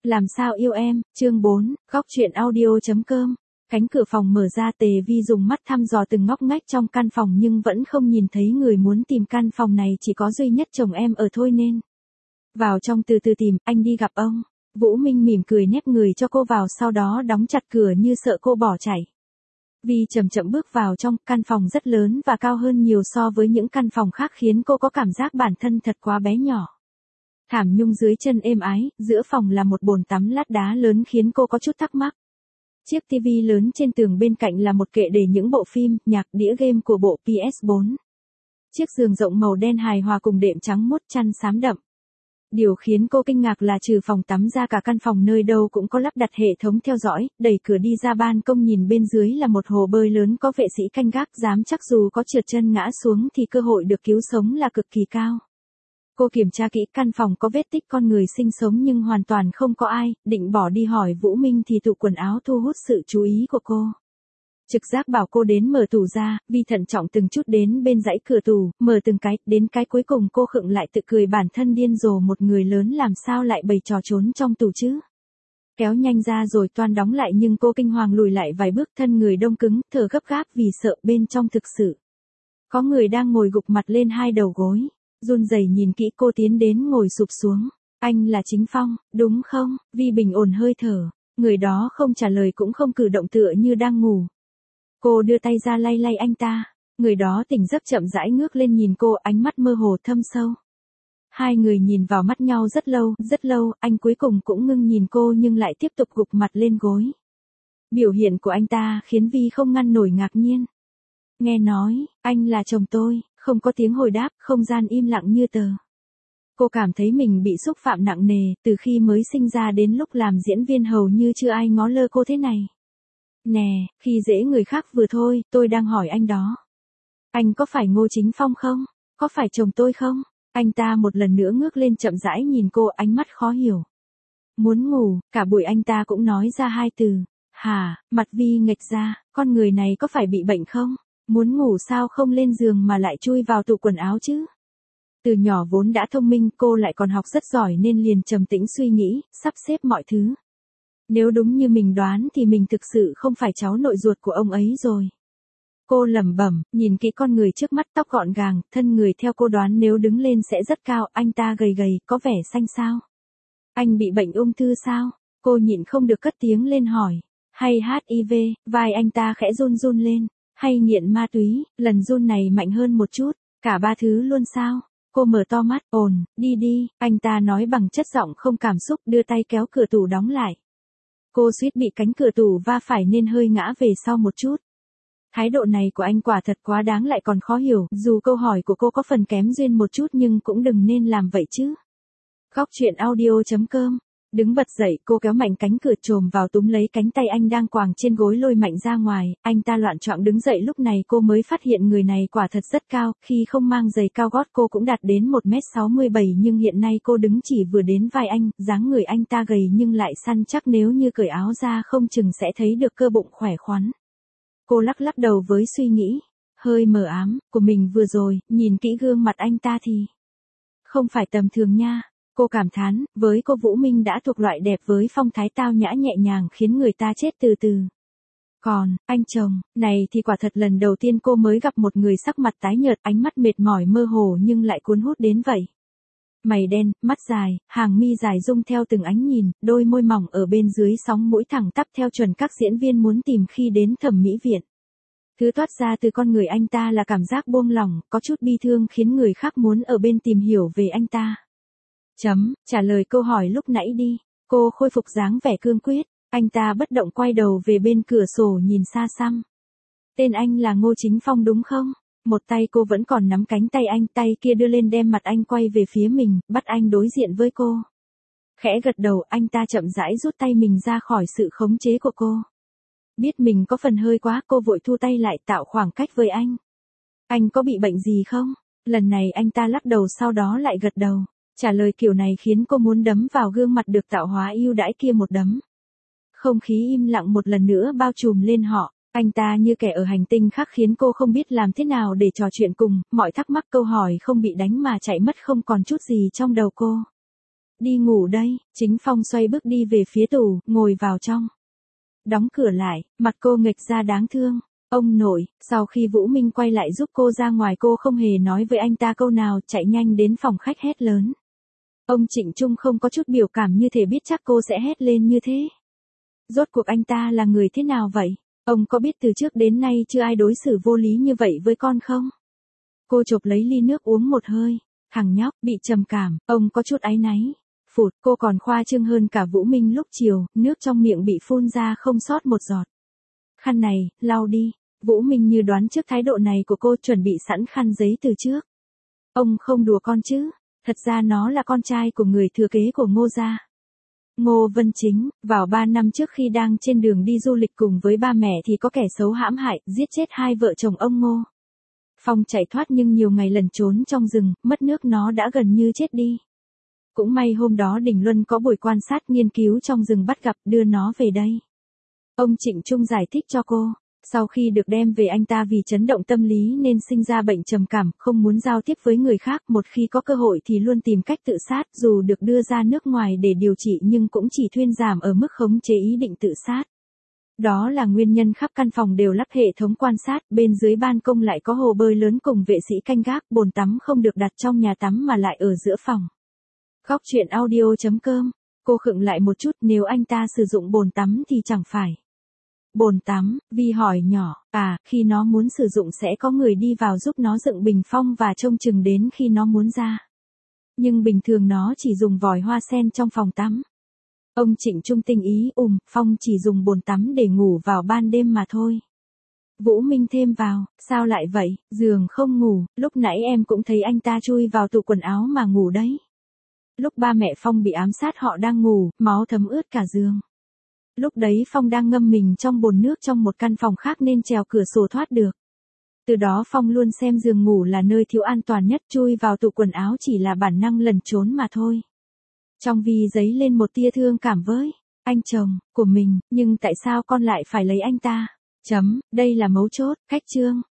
Làm sao yêu em, chương 4, góc chuyện audio.com. Cánh cửa phòng mở ra, Tề Vi dùng mắt thăm dò từng ngóc ngách trong căn phòng nhưng vẫn không nhìn thấy người muốn tìm. Căn phòng này chỉ có duy nhất chồng em ở thôi nên. Vào trong từ từ tìm, anh đi gặp ông. Vũ Minh mỉm cười nép người cho cô vào, sau đó đóng chặt cửa như sợ cô bỏ chạy. Vi chậm chậm bước vào trong, căn phòng rất lớn và cao hơn nhiều so với những căn phòng khác khiến cô có cảm giác bản thân thật quá bé nhỏ. Thảm nhung dưới chân êm ái, giữa phòng là một bồn tắm lát đá lớn khiến cô có chút thắc mắc. Chiếc tivi lớn trên tường bên cạnh là một kệ để những bộ phim, nhạc, đĩa game của bộ PS4. Chiếc giường rộng màu đen hài hòa cùng đệm trắng muốt, chăn xám đậm. Điều khiến cô kinh ngạc là trừ phòng tắm ra, cả căn phòng nơi đâu cũng có lắp đặt hệ thống theo dõi. Đẩy cửa đi ra ban công nhìn bên dưới là một hồ bơi lớn có vệ sĩ canh gác, dám chắc dù có trượt chân ngã xuống thì cơ hội được cứu sống là cực kỳ cao. Cô kiểm tra kỹ căn phòng có vết tích con người sinh sống nhưng hoàn toàn không có ai. Định bỏ đi hỏi Vũ Minh thì tủ quần áo thu hút sự chú ý của cô. Trực giác bảo cô đến mở tủ ra. Vi thận trọng từng chút đến bên dãy cửa tủ, mở từng cái, đến cái cuối cùng cô khựng lại, tự cười bản thân điên rồ, một người lớn làm sao lại bày trò trốn trong tủ chứ. Kéo nhanh ra rồi toan đóng lại nhưng cô kinh hoàng lùi lại vài bước, thân người đông cứng, thở gấp gáp vì sợ bên trong thực sự có người đang ngồi gục mặt lên hai đầu gối. Run rẩy nhìn kỹ, cô tiến đến ngồi sụp xuống. Anh là Chính Phong, đúng không? Vi bình ổn hơi thở. Người đó không trả lời cũng không cử động, tựa như đang ngủ. Cô đưa tay ra lay lay anh ta. Người đó tỉnh giấc, chậm rãi ngước lên nhìn cô, ánh mắt mơ hồ thâm sâu. Hai người nhìn vào mắt nhau rất lâu, anh cuối cùng cũng ngưng nhìn cô nhưng lại tiếp tục gục mặt lên gối. Biểu hiện của anh ta khiến Vi không ngăn nổi ngạc nhiên. Nghe nói, anh là chồng tôi. Không có tiếng hồi đáp, không gian im lặng như tờ. Cô cảm thấy mình bị xúc phạm nặng nề, từ khi mới sinh ra đến lúc làm diễn viên hầu như chưa ai ngó lơ cô thế này. Nè, khi dễ người khác vừa thôi, tôi đang hỏi anh đó. Anh có phải Ngô Chính Phong không? Có phải chồng tôi không? Anh ta một lần nữa ngước lên chậm rãi nhìn cô, ánh mắt khó hiểu. Muốn ngủ, cả buổi anh ta cũng nói ra hai từ. Hả, mặt Vi nghệch ra, con người này có phải bị bệnh không? Muốn ngủ sao không lên giường mà lại chui vào tủ quần áo chứ? Từ nhỏ vốn đã thông minh, cô lại còn học rất giỏi nên liền trầm tĩnh suy nghĩ, sắp xếp mọi thứ. Nếu đúng như mình đoán thì mình thực sự không phải cháu nội ruột của ông ấy rồi. Cô lẩm bẩm, nhìn kỹ con người trước mắt, tóc gọn gàng, thân người theo cô đoán nếu đứng lên sẽ rất cao, anh ta gầy gầy, có vẻ xanh xao. Anh bị bệnh ung thư sao? Cô nhịn không được cất tiếng lên hỏi. Hay HIV, vai anh ta khẽ run run lên. Hay nghiện ma túy, lần run này mạnh hơn một chút, cả ba thứ luôn sao? Cô mở to mắt, đi đi, anh ta nói bằng chất giọng không cảm xúc, đưa tay kéo cửa tủ đóng lại. Cô suýt bị cánh cửa tủ va phải nên hơi ngã về sau một chút. Thái độ này của anh quả thật quá đáng, lại còn khó hiểu, dù câu hỏi của cô có phần kém duyên một chút nhưng cũng đừng nên làm vậy chứ. Góc chuyện audio.com. Đứng bật dậy, cô kéo mạnh cánh cửa, chồm vào túm lấy cánh tay anh đang quàng trên gối, lôi mạnh ra ngoài. Anh ta loạng choạng đứng dậy, lúc này cô mới phát hiện người này quả thật rất cao, khi không mang giày cao gót cô cũng đạt đến 1m67 nhưng hiện nay cô đứng chỉ vừa đến vai anh, dáng người anh ta gầy nhưng lại săn chắc, nếu như cởi áo ra không chừng sẽ thấy được cơ bụng khỏe khoắn. Cô lắc lắc đầu với suy nghĩ hơi mờ ám của mình vừa rồi, nhìn kỹ gương mặt anh ta thì không phải tầm thường nha. Cô cảm thán, với cô Vũ Minh đã thuộc loại đẹp với phong thái tao nhã nhẹ nhàng khiến người ta chết từ từ. Còn, anh chồng, này thì quả thật lần đầu tiên cô mới gặp một người sắc mặt tái nhợt, ánh mắt mệt mỏi mơ hồ nhưng lại cuốn hút đến vậy. Mày đen, mắt dài, hàng mi dài rung theo từng ánh nhìn, đôi môi mỏng ở bên dưới sóng mũi thẳng tắp theo chuẩn các diễn viên muốn tìm khi đến thẩm mỹ viện. Thứ toát ra từ con người anh ta là cảm giác buông lỏng, có chút bi thương khiến người khác muốn ở bên tìm hiểu về anh ta. Trả lời câu hỏi lúc nãy đi. Cô khôi phục dáng vẻ cương quyết. Anh ta bất động quay đầu về bên cửa sổ nhìn xa xăm. Tên anh là Ngô Chính Phong đúng không? Một tay cô vẫn còn nắm cánh tay anh, tay kia đưa lên đem mặt anh quay về phía mình, bắt anh đối diện với cô. Khẽ gật đầu, anh ta chậm rãi rút tay mình ra khỏi sự khống chế của cô. Biết mình có phần hơi quá, cô vội thu tay lại, tạo khoảng cách với anh. Anh có bị bệnh gì không? Lần này anh ta lắc đầu, sau đó lại gật đầu. Trả lời kiểu này khiến cô muốn đấm vào gương mặt được tạo hóa ưu đãi kia một đấm. Không khí im lặng một lần nữa bao trùm lên họ. Anh ta như kẻ ở hành tinh khác khiến cô không biết làm thế nào để trò chuyện cùng, mọi thắc mắc câu hỏi không bị đánh mà chạy mất không còn chút gì trong đầu cô. Đi ngủ đây, Chính Phong xoay bước đi về phía tủ, ngồi vào trong. Đóng cửa lại, mặt cô nghệch ra đáng thương. Ông nội, sau khi Vũ Minh quay lại giúp cô ra ngoài cô không hề nói với anh ta câu nào, chạy nhanh đến phòng khách hét lớn. Ông Trịnh Trung không có chút biểu cảm như thể biết chắc cô sẽ hét lên như thế. Rốt cuộc anh ta là người thế nào vậy? Ông có biết từ trước đến nay chưa ai đối xử vô lý như vậy với con không? Cô chộp lấy ly nước uống một hơi. Thằng nhóc, bị trầm cảm, ông có chút áy náy. Phụt, cô còn khoa trương hơn cả Vũ Minh lúc chiều, nước trong miệng bị phun ra không sót một giọt. Khăn này, lau đi. Vũ Minh như đoán trước thái độ này của cô, chuẩn bị sẵn khăn giấy từ trước. Ông không đùa con chứ? Thật ra nó là con trai của người thừa kế của Ngô gia. Ngô Vân Chính, vào 3 năm trước khi đang trên đường đi du lịch cùng với ba mẹ thì có kẻ xấu hãm hại, giết chết hai vợ chồng ông Ngô. Phong chạy thoát nhưng nhiều ngày lẩn trốn trong rừng, mất nước nó đã gần như chết đi. Cũng may hôm đó Đình Luân có buổi quan sát nghiên cứu trong rừng bắt gặp, đưa nó về đây. Ông Trịnh Trung giải thích cho cô. Sau khi được đem về anh ta vì chấn động tâm lý nên sinh ra bệnh trầm cảm, không muốn giao tiếp với người khác, một khi có cơ hội thì luôn tìm cách tự sát, dù được đưa ra nước ngoài để điều trị nhưng cũng chỉ thuyên giảm ở mức khống chế ý định tự sát. Đó là nguyên nhân khắp căn phòng đều lắp hệ thống quan sát, bên dưới ban công lại có hồ bơi lớn cùng vệ sĩ canh gác, bồn tắm không được đặt trong nhà tắm mà lại ở giữa phòng. Góc truyện audio.com. Cô khựng lại một chút, nếu anh ta sử dụng bồn tắm thì chẳng phải. Bồn tắm, Vi hỏi nhỏ, khi nó muốn sử dụng sẽ có người đi vào giúp nó dựng bình phong và trông chừng đến khi nó muốn ra. Nhưng bình thường nó chỉ dùng vòi hoa sen trong phòng tắm. Ông Trịnh Trung tinh ý, Phong chỉ dùng bồn tắm để ngủ vào ban đêm mà thôi. Vũ Minh thêm vào, sao lại vậy, giường không ngủ, lúc nãy em cũng thấy anh ta chui vào tủ quần áo mà ngủ đấy. Lúc ba mẹ Phong bị ám sát họ đang ngủ, máu thấm ướt cả giường. Lúc đấy Phong đang ngâm mình trong bồn nước trong một căn phòng khác nên trèo cửa sổ thoát được. Từ đó Phong luôn xem giường ngủ là nơi thiếu an toàn nhất, chui vào tủ quần áo chỉ là bản năng lẩn trốn mà thôi. Trong Vi dấy lên một tia thương cảm với anh chồng của mình, nhưng tại sao con lại phải lấy anh ta? Đây là mấu chốt, cách chương.